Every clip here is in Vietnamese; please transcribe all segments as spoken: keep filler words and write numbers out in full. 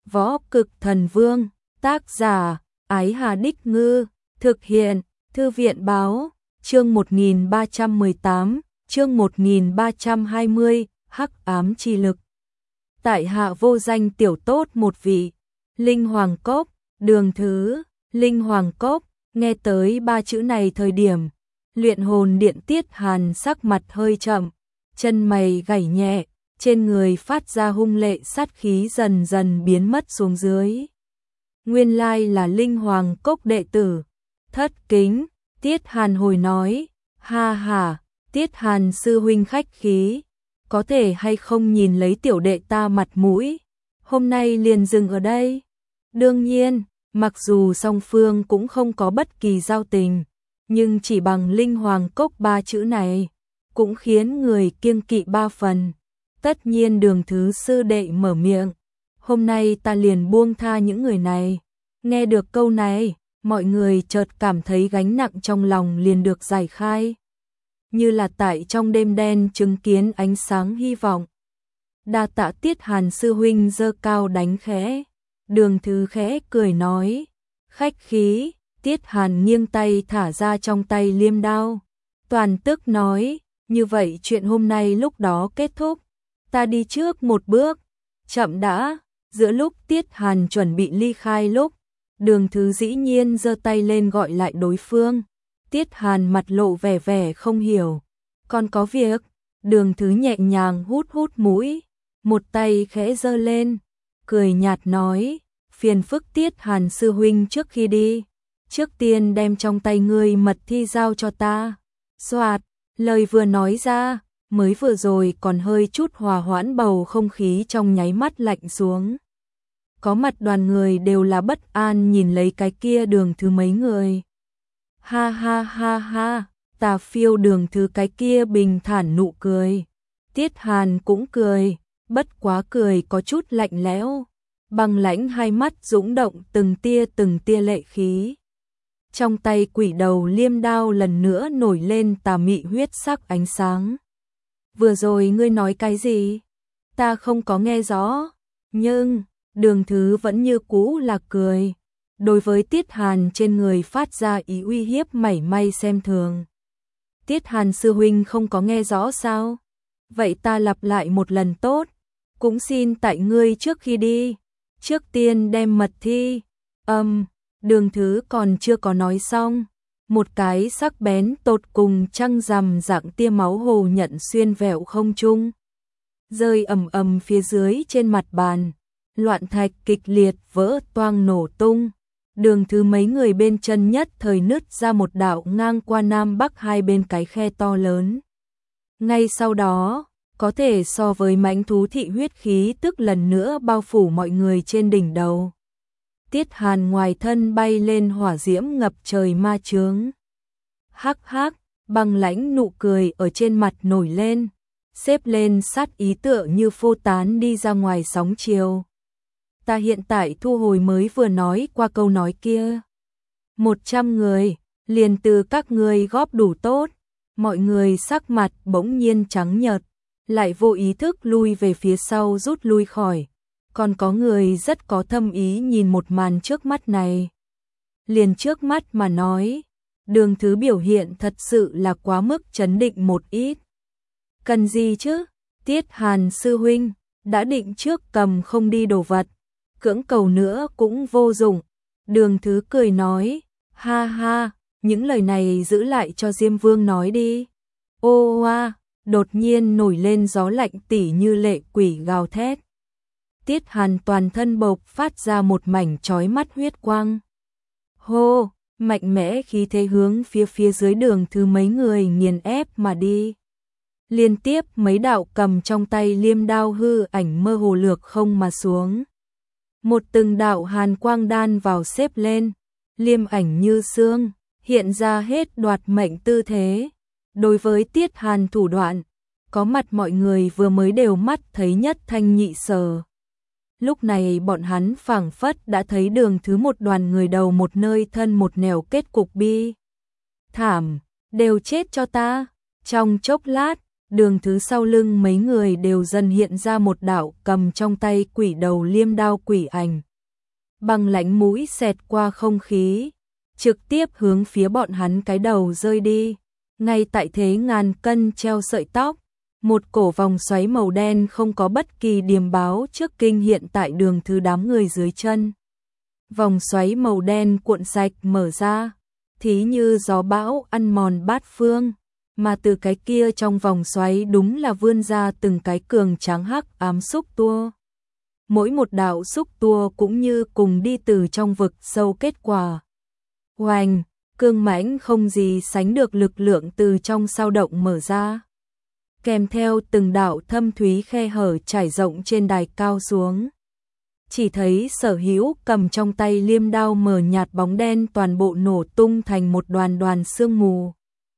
Võ Cực Thần Vương, tác giả, Ái Hà Đích Ngư, thực hiện, Thư viện Báo, chương một nghìn ba trăm mười tám, chương một nghìn ba trăm hai mươi, Hắc Ám Chi Lực. Tại hạ vô danh tiểu tốt một vị, Linh Hoàng Cốc, Đường Thứ, Linh Hoàng Cốc, nghe tới ba chữ này thời điểm, luyện hồn điện Tiết Hàn sắc mặt hơi chậm, chân mày gảy nhẹ, trên người phát ra hung lệ sát khí dần dần biến mất xuống dưới. Nguyên lai là Linh Hoàng Cốc đệ tử, thất kính, Tiết Hàn hồi nói, ha ha, Tiết Hàn sư huynh khách khí, có thể hay không nhìn lấy tiểu đệ ta mặt mũi, hôm nay liền dừng ở đây. Đương nhiên, mặc dù song phương cũng không có bất kỳ giao tình, nhưng chỉ bằng Linh Hoàng Cốc ba chữ này, cũng khiến người kiêng kỵ ba phần. Tất nhiên Đường Thứ sư đệ mở miệng, hôm nay ta liền buông tha những người này. Nghe được câu này, mọi người chợt cảm thấy gánh nặng trong lòng liền được giải khai. Như là tại trong đêm đen chứng kiến ánh sáng hy vọng. Đa tạ Tiết Hàn sư huynh giơ cao đánh khẽ. Đường Thứ khẽ cười nói, khách khí. Tiết Hàn nghiêng tay thả ra trong tay liêm đao. Toàn tức nói, như vậy chuyện hôm nay lúc đó kết thúc. Ta đi trước một bước. Chậm đã. Giữa lúc Tiết Hàn chuẩn bị ly khai lúc, Đường Thứ dĩ nhiên giơ tay lên gọi lại đối phương. Tiết Hàn mặt lộ vẻ vẻ không hiểu. Còn có việc. Đường Thứ nhẹ nhàng hút hút mũi, một tay khẽ giơ lên, cười nhạt nói, phiền phức Tiết Hàn sư huynh trước khi đi, trước tiên đem trong tay ngươi mật thi giao cho ta. Soạt, lời vừa nói ra, mới vừa rồi còn hơi chút hòa hoãn bầu không khí trong nháy mắt lạnh xuống. Có mặt đoàn người đều là bất an nhìn lấy cái kia Đường Thứ mấy người. Ha ha ha ha, Tà Phiêu Đường Thứ cái kia bình thản nụ cười. Tiết Hàn cũng cười, bất quá cười có chút lạnh lẽo, băng lãnh hai mắt dũng động từng tia từng tia lệ khí. Trong tay quỷ đầu liêm đao lần nữa nổi lên tà mị huyết sắc ánh sáng. Vừa rồi ngươi nói cái gì? Ta không có nghe rõ, nhưng Đường Thứ vẫn như cũ là cười. Đối với Tiết Hàn trên người phát ra ý uy hiếp mảy may xem thường. Tiết Hàn sư huynh không có nghe rõ sao? Vậy ta lặp lại một lần tốt. Cũng xin tại ngươi trước khi đi, trước tiên đem mật thi. Âm, um, Đường Thứ còn chưa có nói xong. Một cái sắc bén tột cùng trăng rằm dạng tia máu hồ nhận xuyên vẹo không trung. Rơi ầm ầm phía dưới trên mặt bàn. Loạn thạch kịch liệt vỡ toang nổ tung. Đường Thứ mấy người bên chân nhất thời nứt ra một đạo ngang qua nam bắc hai bên cái khe to lớn. Ngay sau đó, có thể so với mãnh thú thị huyết khí tức lần nữa bao phủ mọi người trên đỉnh đầu. Tiết Hàn ngoài thân bay lên hỏa diễm ngập trời ma chướng. Hắc hắc, băng lãnh nụ cười ở trên mặt nổi lên, xếp lên sát ý tựa như phô tán đi ra ngoài sóng chiều. Ta hiện tại thu hồi mới vừa nói qua câu nói kia. Một trăm người, liền từ các người góp đủ tốt. Mọi người sắc mặt bỗng nhiên trắng nhợt, lại vô ý thức lui về phía sau rút lui khỏi. Còn có người rất có thâm ý nhìn một màn trước mắt này. Liền trước mắt mà nói, Đường Thứ biểu hiện thật sự là quá mức chấn định một ít. Cần gì chứ? Tiết Hàn sư huynh, đã định trước cầm không đi đồ vật. Cưỡng cầu nữa cũng vô dụng. Đường Thứ cười nói, ha ha, những lời này giữ lại cho Diêm Vương nói đi. Ô oa, đột nhiên nổi lên gió lạnh tỉ như lệ quỷ gào thét. Tiết Hàn toàn thân bộc phát ra một mảnh chói mắt huyết quang. Hô, mạnh mẽ khí thế hướng phía phía dưới Đường Thứ mấy người nghiền ép mà đi. Liên tiếp mấy đạo cầm trong tay liêm đao hư ảnh mơ hồ lược không mà xuống. Một từng đạo hàn quang đan vào xếp lên, liêm ảnh như xương, hiện ra hết đoạt mệnh tư thế. Đối với Tiết Hàn thủ đoạn, có mặt mọi người vừa mới đều mắt thấy nhất thanh nhị sở. Lúc này bọn hắn phảng phất đã thấy Đường Thứ một đoàn người đầu một nơi thân một nẻo kết cục bi thảm, đều chết cho ta. Trong chốc lát, Đường Thứ sau lưng mấy người đều dần hiện ra một đạo cầm trong tay quỷ đầu liêm đao quỷ ảnh. Băng lãnh mũi xẹt qua không khí, trực tiếp hướng phía bọn hắn cái đầu rơi đi. Ngay tại thế ngàn cân treo sợi tóc, một cổ vòng xoáy màu đen không có bất kỳ điềm báo trước kinh hiện tại Đường Thứ đám người dưới chân. Vòng xoáy màu đen cuộn sạch mở ra, thí như gió bão ăn mòn bát phương, mà từ cái kia trong vòng xoáy đúng là vươn ra từng cái cường tráng hắc ám xúc tua. Mỗi một đạo xúc tua cũng như cùng đi từ trong vực sâu kết quả. Oanh, cương mãnh không gì sánh được lực lượng từ trong sao động mở ra. Kèm theo từng đạo thâm thúy khe hở trải rộng trên đài cao xuống. Chỉ thấy Sở Hữu cầm trong tay liêm đao mờ nhạt bóng đen toàn bộ nổ tung thành một đoàn đoàn sương mù.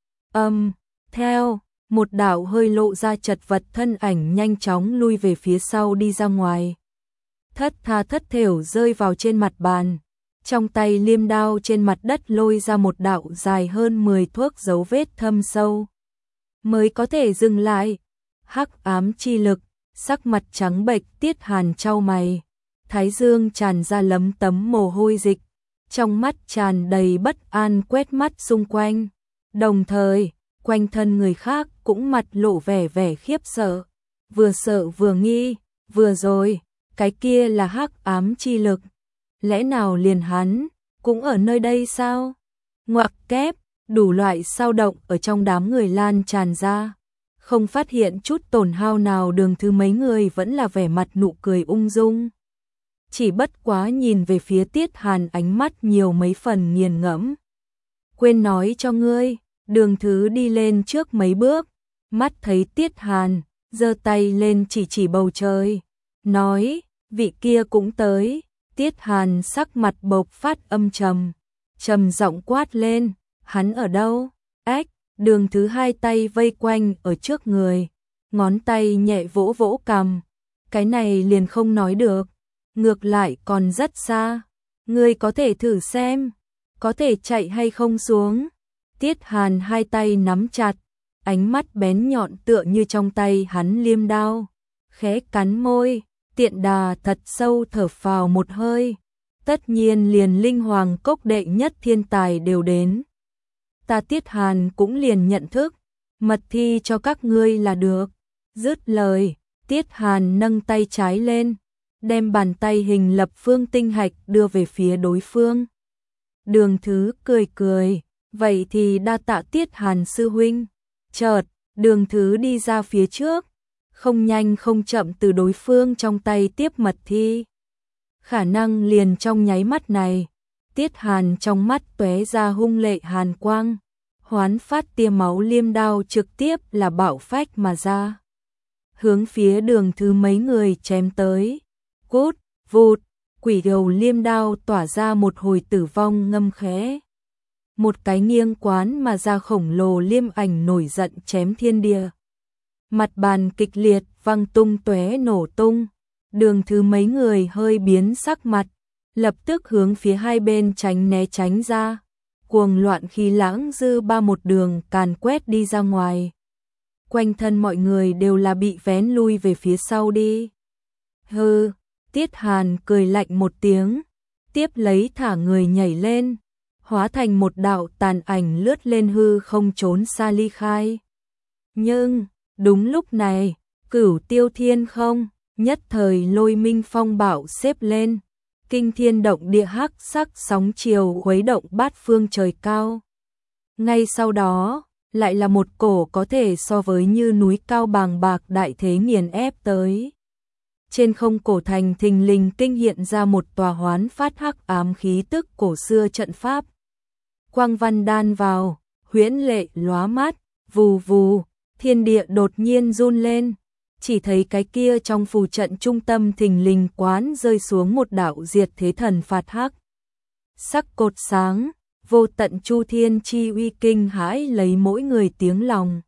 Âm, theo, một đạo hơi lộ ra chật vật thân ảnh nhanh chóng lui về phía sau đi ra ngoài. Thất tha thất thểu rơi vào trên mặt bàn. Trong tay liêm đao trên mặt đất lôi ra một đạo dài hơn mười thước dấu vết thâm sâu. Mới có thể dừng lại. Hắc ám chi lực, sắc mặt trắng bệch Tiết Hàn chau mày. Thái dương tràn ra lấm tấm mồ hôi dịch. Trong mắt tràn đầy bất an quét mắt xung quanh. Đồng thời, quanh thân người khác cũng mặt lộ vẻ vẻ khiếp sợ. Vừa sợ vừa nghi, vừa rồi, cái kia là hắc ám chi lực. Lẽ nào liền hắn, cũng ở nơi đây sao? Ngoặc kép, đủ loại sao động ở trong đám người lan tràn ra. Không phát hiện chút tổn hao nào Đường Thứ mấy người vẫn là vẻ mặt nụ cười ung dung. Chỉ bất quá nhìn về phía Tiết Hàn ánh mắt nhiều mấy phần nghiền ngẫm. Quên nói cho ngươi, Đường Thứ đi lên trước mấy bước, mắt thấy Tiết Hàn, giơ tay lên chỉ chỉ bầu trời, nói, vị kia cũng tới. Tiết Hàn sắc mặt bộc phát âm trầm, trầm giọng quát lên, hắn ở đâu? Ách, Đường Thứ hai tay vây quanh ở trước người, ngón tay nhẹ vỗ vỗ cằm, cái này liền không nói được, ngược lại còn rất xa, ngươi có thể thử xem, có thể chạy hay không xuống. Tiết Hàn hai tay nắm chặt, ánh mắt bén nhọn tựa như trong tay hắn liêm đao, khẽ cắn môi. Tiện đà thật sâu thở phào một hơi, tất nhiên liền linh hoàng cốc đệ nhất thiên tài đều đến. Ta Tiết Hàn cũng liền nhận thức, mật thi cho các ngươi là được. Dứt lời, Tiết Hàn nâng tay trái lên, đem bàn tay hình lập phương tinh hạch đưa về phía đối phương. Đường Thứ cười cười, vậy thì đa tạ Tiết Hàn sư huynh. Chợt, Đường Thứ đi ra phía trước, không nhanh không chậm từ đối phương trong tay tiếp mật thi. Khả năng liền trong nháy mắt này, Tiết Hàn trong mắt tóe ra hung lệ hàn quang, hoán phát tia máu liêm đao trực tiếp là bạo phách mà ra. Hướng phía Đường Thứ mấy người chém tới, cút, vụt, quỷ đầu liêm đao tỏa ra một hồi tử vong ngâm khẽ. Một cái nghiêng quán mà ra khổng lồ liêm ảnh nổi giận chém thiên địa. Mặt bàn kịch liệt văng tung tóe nổ tung, Đường Thứ mấy người hơi biến sắc mặt, lập tức hướng phía hai bên tránh né tránh ra, cuồng loạn khí lãng dư ba một đường càn quét đi ra ngoài. Quanh thân mọi người đều là bị vén lui về phía sau đi. Hừ, Tiết Hàn cười lạnh một tiếng, tiếp lấy thả người nhảy lên, hóa thành một đạo tàn ảnh lướt lên hư không trốn xa ly khai. Nhưng đúng lúc này, Cửu Tiêu Thiên không, nhất thời lôi minh phong bạo xếp lên, kinh thiên động địa hắc sắc sóng chiều khuấy động bát phương trời cao. Ngay sau đó, lại là một cổ có thể so với như núi cao bàng bạc đại thế nghiền ép tới. Trên không cổ thành thình lình kinh hiện ra một tòa hoán phát hắc ám khí tức cổ xưa trận pháp. Quang văn đan vào, huyễn lệ lóa mắt, vù vù. Thiên địa đột nhiên run lên, chỉ thấy cái kia trong phù trận trung tâm thình lình quán rơi xuống một đạo diệt thế thần phạt hắc. Sắc cột sáng, vô tận chu thiên chi uy kinh hãi lấy mỗi người tiếng lòng.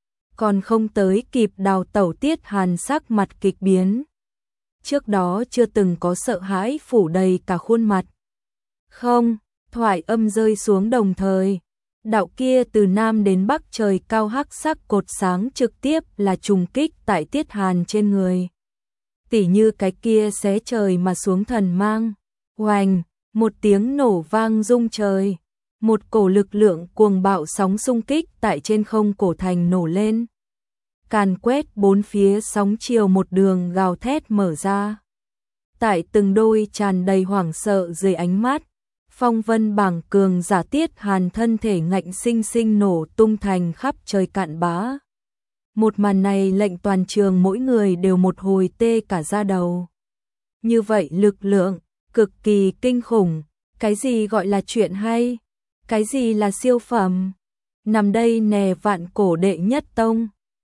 Còn không tới kịp đào tẩu Tiết Hàn sắc mặt kịch biến. Trước đó chưa từng có sợ hãi phủ đầy cả khuôn mặt. Không, thoại âm rơi xuống đồng thời. Đạo kia từ Nam đến Bắc trời cao hắc sắc cột sáng trực tiếp là trùng kích tại Tiết Hàn trên người. Tỉ như cái kia xé trời mà xuống thần mang. Oành, một tiếng nổ vang rung trời. Một cổ lực lượng cuồng bạo sóng xung kích tại trên không cổ thành nổ lên. Càn quét bốn phía, sóng chiều một đường gào thét mở ra. Tại từng đôi tràn đầy hoảng sợ dưới ánh mắt, phong vân bảng cường giả Tiết Hàn thân thể ngạnh sinh sinh nổ tung thành khắp trời cạn bã. Một màn này lệnh toàn trường mỗi người đều một hồi tê cả da đầu. Như vậy lực lượng, cực kỳ kinh khủng, cái gì gọi là chuyện hay, cái gì là siêu phẩm. Nằm đây nè vạn cổ đệ nhất tông.